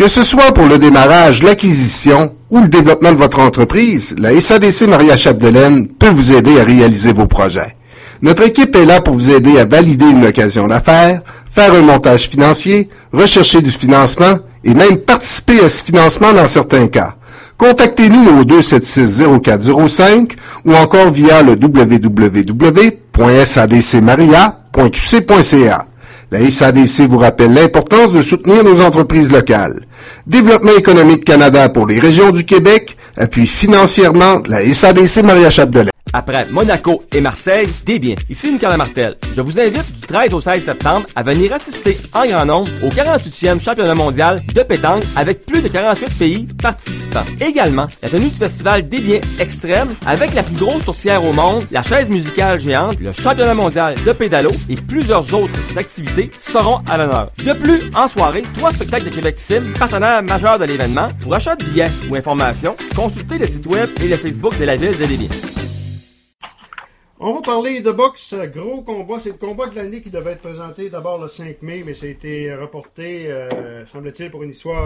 Que ce soit pour le démarrage, l'acquisition ou le développement de votre entreprise, la SADC Maria Chapdelaine peut vous aider à réaliser vos projets. Notre équipe est là pour vous aider à valider une occasion d'affaires, faire un montage financier, rechercher du financement et même participer à ce financement dans certains cas. Contactez-nous au 276-0405 ou encore via le www.sadcmaria.qc.ca. La SADC vous rappelle l'importance de soutenir nos entreprises locales. Développement économique Canada pour les régions du Québec appuie financièrement la SADC Maria Chapdelaine. Après Monaco et Marseille, Desbiens. Ici Nicolas Martel. Je vous invite du 13 au 16 septembre à venir assister en grand nombre au 48e championnat mondial de pétanque avec plus de 48 pays participants. Également, la tenue du festival Desbiens Extrême avec la plus grosse sourcière au monde, la chaise musicale géante, le championnat mondial de pédalo et plusieurs autres activités seront à l'honneur. De plus, en soirée, 3 spectacles de Québec Sim, partenaire majeur de l'événement. Pour achat de billets ou informations, consultez le site web et le Facebook de la ville de Desbiens. On va parler de boxe, gros combat. C'est le combat de l'année qui devait être présenté d'abord le 5 mai, mais ça a été reporté, semble-t-il, pour une histoire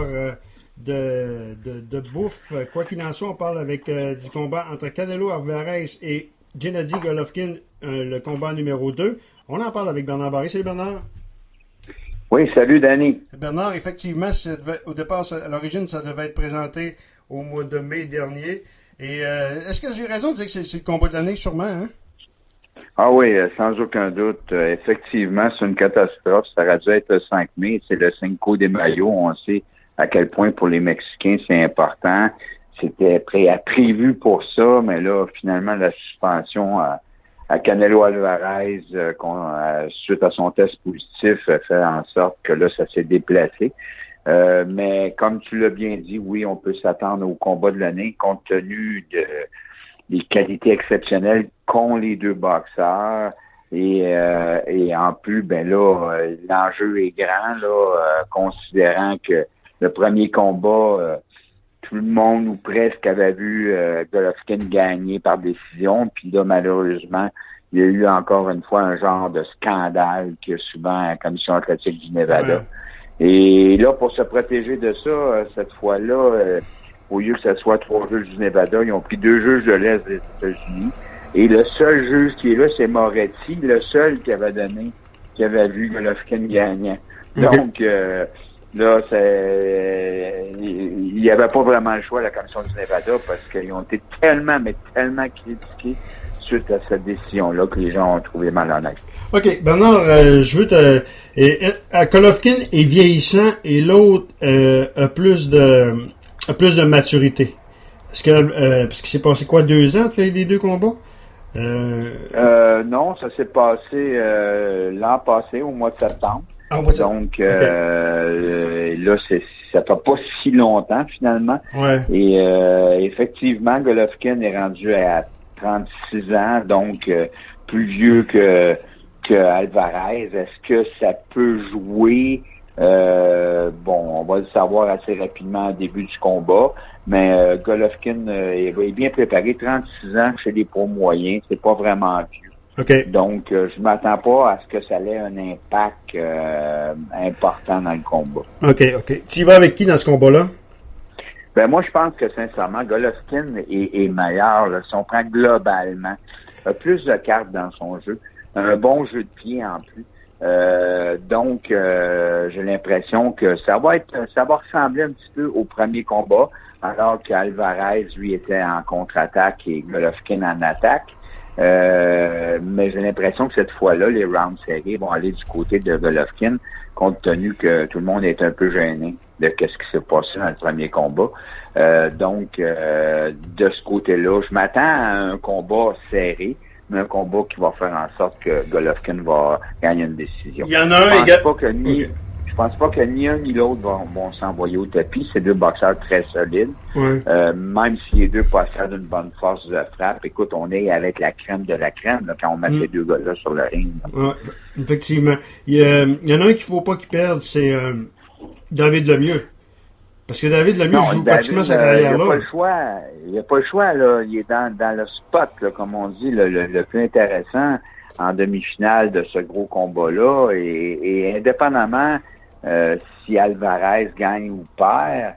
de bouffe. Quoi qu'il en soit, on parle avec du combat entre Canelo Alvarez et Gennady Golovkin, le combat numéro 2. On en parle avec Bernard Barré. Salut Bernard. Oui, salut Danny. Bernard, effectivement, au départ, à l'origine, ça devait être présenté au mois de mai dernier. Et est-ce que j'ai raison de dire que c'est le combat de l'année, sûrement, hein? Ah oui, sans aucun doute. Effectivement, c'est une catastrophe. Ça aurait dû être le 5 mai. C'est le Cinco de Mayo. On sait à quel point pour les Mexicains, c'est important. C'était prévu pour ça, mais là, finalement, la suspension à Canelo Alvarez, suite à son test positif, a fait en sorte que là, ça s'est déplacé. Mais comme tu l'as bien dit, oui, on peut s'attendre au combat de l'année compte tenu des qualités exceptionnelles qu'ont les deux boxeurs. Et en plus, ben là, l'enjeu est grand, là, considérant que le premier combat, tout le monde ou presque avait vu Golovkin gagner par décision. Puis là, malheureusement, il y a eu encore une fois un genre de scandale qu'il y a souvent à la Commission athlétique du Nevada. Ouais. Et là, pour se protéger de ça, cette fois-là, au lieu que ce soit 3 juges du Nevada, ils ont pris 2 juges de l'Est des États-Unis. Et le seul juge qui est là, c'est Moretti, le seul qui avait vu Golovkin gagnant. Donc, là, il n'y avait pas vraiment le choix, la Commission du Nevada, parce qu'ils ont été tellement critiqués suite à cette décision-là que les gens ont trouvé malhonnête. OK, Bernard, je veux te... Golovkin est vieillissant et l'autre a plus de maturité. Est-ce que parce qu'il s'est passé quoi, 2 ans entre les deux combats? Non, ça s'est passé l'an passé, au mois de septembre. Ah, ouais, donc, okay. Là, ça fait pas si longtemps, finalement. Ouais. Et effectivement, Golovkin est rendu à 36 ans, donc plus vieux que Alvarez. Est-ce que ça peut jouer? On va le savoir assez rapidement au début du combat. Mais Golovkin est bien préparé. 36 ans chez les pros moyens, c'est pas vraiment vieux. Okay. Donc, je m'attends pas à ce que ça ait un impact important dans le combat. OK. Tu y vas avec qui dans ce combat-là? Ben moi, je pense que sincèrement, Golovkin est meilleur. Là, si on prend globalement, a plus de cartes dans son jeu, un bon jeu de pied en plus. Donc, j'ai l'impression que ça va ressembler un petit peu au premier combat, alors qu'Alvarez, lui, était en contre-attaque et Golovkin en attaque. Mais j'ai l'impression que cette fois-là, les rounds serrés vont aller du côté de Golovkin, compte tenu que tout le monde est un peu gêné de qu'est-ce qui s'est passé dans le premier combat. Donc, de ce côté-là, je m'attends à un combat serré, mais un combat qui va faire en sorte que Golovkin va gagner une décision. Il y en a un également. Je pense pas que ni un ni l'autre vont s'envoyer au tapis. C'est 2 boxeurs très solides. Ouais. Même si les deux possèdent une bonne force de frappe, écoute, on est avec la crème de la crème là, quand on met ces 2 gars-là sur le ring. Ouais, effectivement. Il y en a un qu'il faut pas qu'il perde, c'est David Lemieux. Parce que David Lemieux joue pratiquement sa carrière là. Il n'y a pas le choix, là. Il est dans le spot, là, comme on dit, le plus intéressant en demi-finale de ce gros combat-là. Et indépendamment si Alvarez gagne ou perd.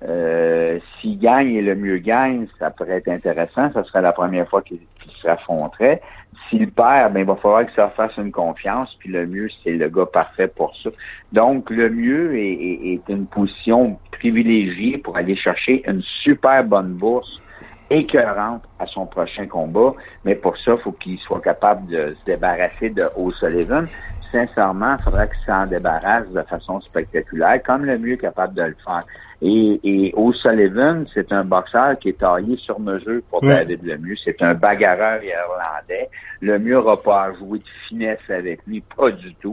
S'il gagne et le mieux gagne, ça pourrait être intéressant. Ça serait la première fois qu'il s'affronterait. S'il perd, ben il va falloir que ça fasse une confiance. Puis le mieux, c'est le gars parfait pour ça. Donc, le mieux est une position privilégiée pour aller chercher une super bonne bourse écœurante à son prochain combat. Mais pour ça, il faut qu'il soit capable de se débarrasser de O'Sullivan. Sincèrement, il faudrait qu'il s'en débarrasse de façon spectaculaire, comme le mieux est capable de le faire. Et O'Sullivan, c'est un boxeur qui est taillé sur mesure pour David Lemieux. C'est un bagarreur irlandais. Lemieux n'aura pas à jouer de finesse avec lui, pas du tout.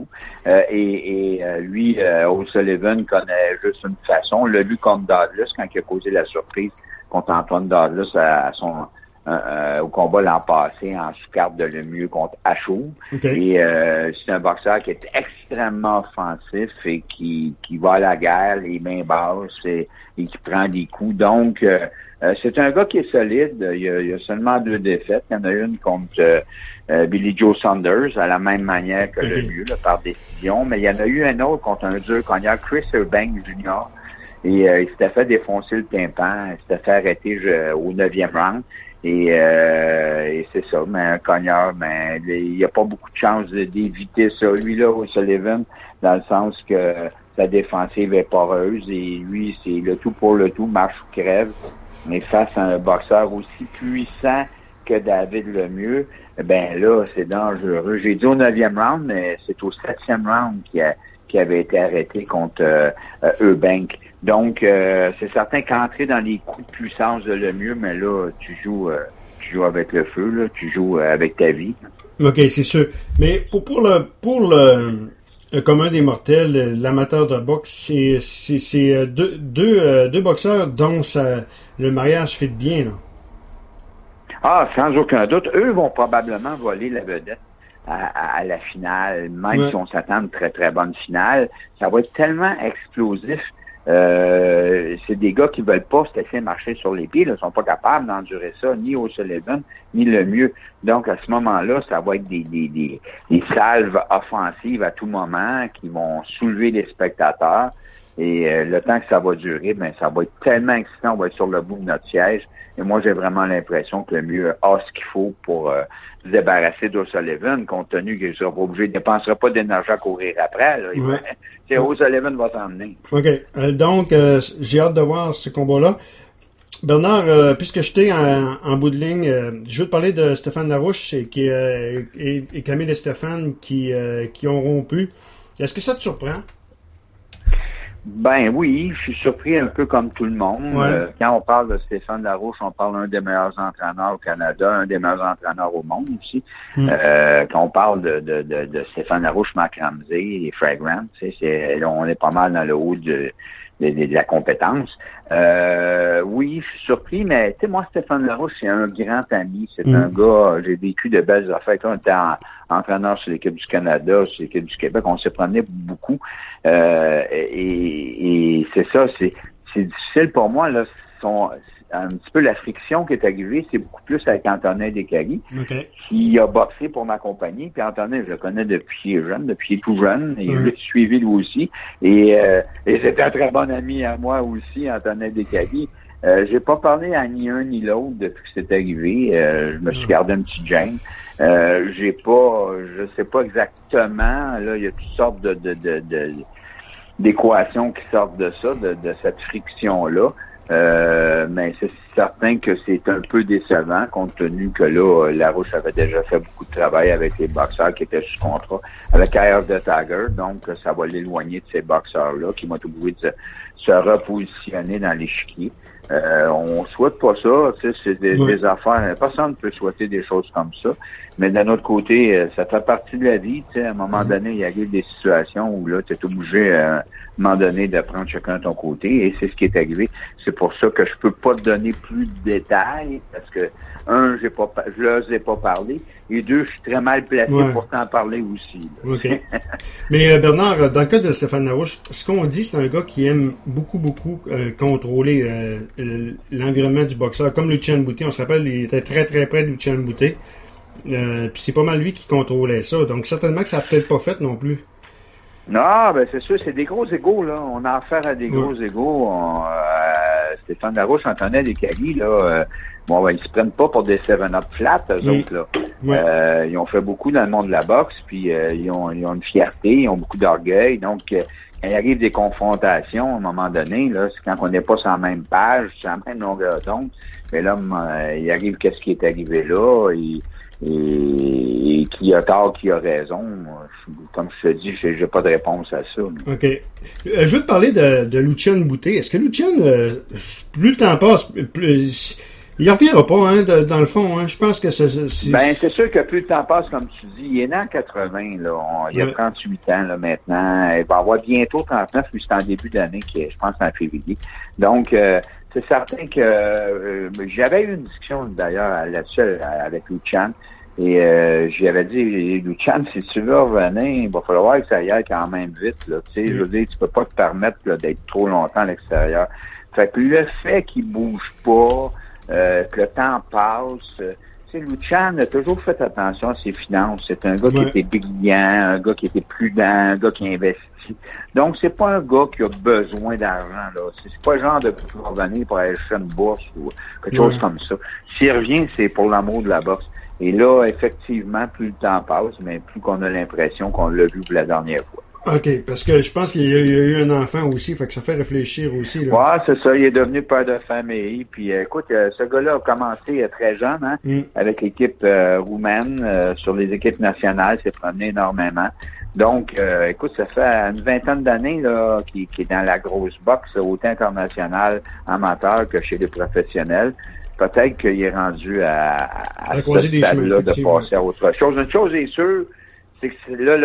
Lui, O'Sullivan connaît juste une façon. On l'a vu contre Douglas quand il a causé la surprise contre Antoine Douglas au combat l'an passé en sous-carte de Lemieux contre Achour. Okay. Et c'est un boxeur qui est extrêmement offensif et qui va à la guerre, les mains basses et qui prend des coups. Donc, c'est un gars qui est solide. Il y a seulement 2 défaites. Il y en a une contre Billy Joe Saunders, à la même manière que Lemieux, par décision. Mais il y en a eu un autre contre un dur cogneur, Chris Eubank Jr., et il s'était fait défoncer le tympan, il s'était fait arrêter au 9e round. Et c'est ça, mais un cogneur, mais il n'y a pas beaucoup de chance d'éviter ça. Lui, là, O'Sullivan, dans le sens que sa défensive est poreuse et lui, c'est le tout pour le tout, marche ou crève. Mais face à un boxeur aussi puissant que David Lemieux, ben là, c'est dangereux. J'ai dit au 9e round, mais c'est au 7e round qui avait été arrêté contre Eubank. Donc, c'est certain qu'entrer dans les coups de puissance de Lemieux, mais là, tu joues avec le feu, là, tu joues avec ta vie. OK, c'est sûr. Mais pour le commun des mortels, l'amateur de boxe, c'est deux boxeurs dont le mariage fit bien, là. Ah, sans aucun doute. Eux vont probablement voler la vedette à la finale, même si on s'attend à une très, très bonne finale. Ça va être tellement explosif. C'est des gars qui veulent pas se laisser marcher sur les pieds, ils sont pas capables d'endurer ça, ni O'Sullivan, ni Lemieux. Donc, à ce moment-là, ça va être des salves offensives à tout moment qui vont soulever les spectateurs. Et le temps que ça va durer, ben ça va être tellement excitant, on va être sur le bout de notre siège. Et moi, j'ai vraiment l'impression que Lemieux a ce qu'il faut pour se débarrasser d'O'Sullivan, compte tenu qu'il ne sera pas obligé, il ne dépensera pas d'énergie à courir après. Là. O'Sullivan va s'emmener. OK. Donc, j'ai hâte de voir ce combat-là. Bernard, puisque je t'ai en bout de ligne, je veux te parler de Stéphane Larouche et Camille et Stéphane qui ont rompu. Est-ce que ça te surprend? Ben oui, je suis surpris un peu comme tout le monde. Ouais. Quand on parle de Stéphane Larouche, on parle d'un des meilleurs entraîneurs au Canada, un des meilleurs entraîneurs au monde aussi. Quand on parle de Stéphane Larouche, Marc Ramsey et Fragrant, on est pas mal dans le haut de la compétence. Oui, je suis surpris, mais tu sais, moi, Stéphane Larouche, c'est un grand ami. C'est un gars, j'ai vécu de belles affaires. On était entraîneur sur l'équipe du Canada, sur l'équipe du Québec. On s'est promené beaucoup. Et c'est ça, c'est difficile pour moi, là. Un petit peu la friction qui est arrivée, c'est beaucoup plus avec Antonin Descaries, qui a boxé pour m'accompagner. Puis Antonin, je le connais depuis qu'il est jeune, depuis qu'il est tout jeune, et je l'ai suivi lui aussi. Et c'était un très bon ami à moi aussi, Antonin Descaries. J'ai pas parlé à ni un ni l'autre depuis que c'est arrivé. Je me suis gardé un petit gêne. Je sais pas exactement, là, il y a toutes sortes d'équations qui sortent de ça, de cette friction-là. Mais c'est certain que c'est un peu décevant compte tenu que là, Larouche avait déjà fait beaucoup de travail avec les boxeurs qui étaient sous contrat avec Eye of the Tiger, donc ça va l'éloigner de ces boxeurs-là qui vont être obligés de se repositionner dans l'échiquier. On souhaite pas ça, tu sais, c'est des affaires, personne ne peut souhaiter des choses comme ça, mais d'un autre côté, ça fait partie de la vie, tu sais, à un moment donné, il y a des situations où là, tu es obligé à un moment donné de prendre chacun de ton côté, et c'est ce qui est arrivé. C'est pour ça que je peux pas te donner plus de détails, parce que, un, je leur ai pas parlé, et deux, je suis très mal placé pour t'en parler aussi. Là. OK. Mais Bernard, dans le cas de Stéphane Larouche, ce qu'on dit, c'est un gars qui aime beaucoup contrôler l'environnement du boxeur, comme Lucien Boutet. On se rappelle, il était très très près de Lucien Boutet. Puis c'est pas mal lui qui contrôlait ça. Donc certainement que ça n'a peut-être pas fait non plus. Non, ben c'est sûr, c'est des gros égos, là. On a affaire à des gros égos. Stéphane Larouche, Antonel et Cali, là, ben, ils se prennent pas pour des 7-up flat, eux autres, là. Ouais. Ils ont fait beaucoup dans le monde de la boxe, puis ils ont une fierté, ils ont beaucoup d'orgueil. Donc, quand il arrive des confrontations, à un moment donné, là, c'est quand on n'est pas sur la même page, sur la même longueur d'onde, mais là, il arrive qu'est-ce qui est arrivé là, et qui a tort, qui a raison. Comme je te dis, j'ai pas de réponse à ça. Mais. OK. Je veux te parler de Lucian Boutet. Est-ce que Lucian, plus le temps passe, plus... Il reviendra pas, hein, dans le fond, hein. Je pense que c'est... Ben, c'est sûr que plus le temps passe, comme tu dis, il est né en 80, là. Il a 38 ans, là, maintenant. Il va avoir bientôt 39, lui, c'est en début d'année, je pense, en février. Donc, c'est certain que j'avais eu une discussion, d'ailleurs, là-dessus, avec Lucian. Et j'y avais dit, Lucian, si tu veux revenir, il va falloir que ça y aille quand même vite, là. Tu sais, je veux dire, tu peux pas te permettre, là, d'être trop longtemps à l'extérieur. Fait que le fait qu'il bouge pas, que le temps passe. Tu sais, Lucian a toujours fait attention à ses finances. C'est un gars qui était brillant, un gars qui était prudent, un gars qui investit. Donc, c'est pas un gars qui a besoin d'argent, là. C'est pas le genre de revenir pour aller chercher une bourse ou quelque chose comme ça. S'il revient, c'est pour l'amour de la boxe. Et là, effectivement, plus le temps passe, mais plus qu'on a l'impression qu'on l'a vu pour la dernière fois. OK, parce que je pense qu'il y a eu un enfant aussi, fait que ça fait réfléchir aussi. Là. Ouais, c'est ça, il est devenu père de famille. Puis écoute, ce gars-là a commencé très jeune, hein, avec l'équipe roumaine, sur les équipes nationales, s'est promené énormément. Donc, écoute, ça fait une vingtaine d'années là qui est dans la grosse boxe, autant internationale, amateur que chez les professionnels. Peut-être qu'il est rendu à ce stade-là de passer à autre chose. Une chose est sûre, c'est que là,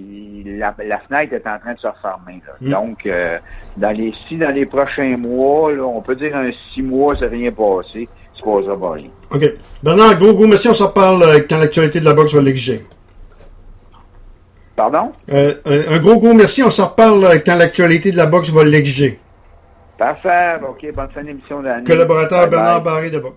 la fenêtre est en train de se refermer. Là. Donc, dans les prochains mois, là, on peut dire 6 mois, c'est rien passé. C'est pas ça, va rien. OK. Bernard, gros merci, on s'en reparle quand l'actualité de la boxe va l'exiger. Pardon? Un gros merci, on s'en reparle quand l'actualité de la boxe va l'exiger. Parfait. OK, bonne fin d'émission d'année. Collaborateur Bernard Barré de Boxe.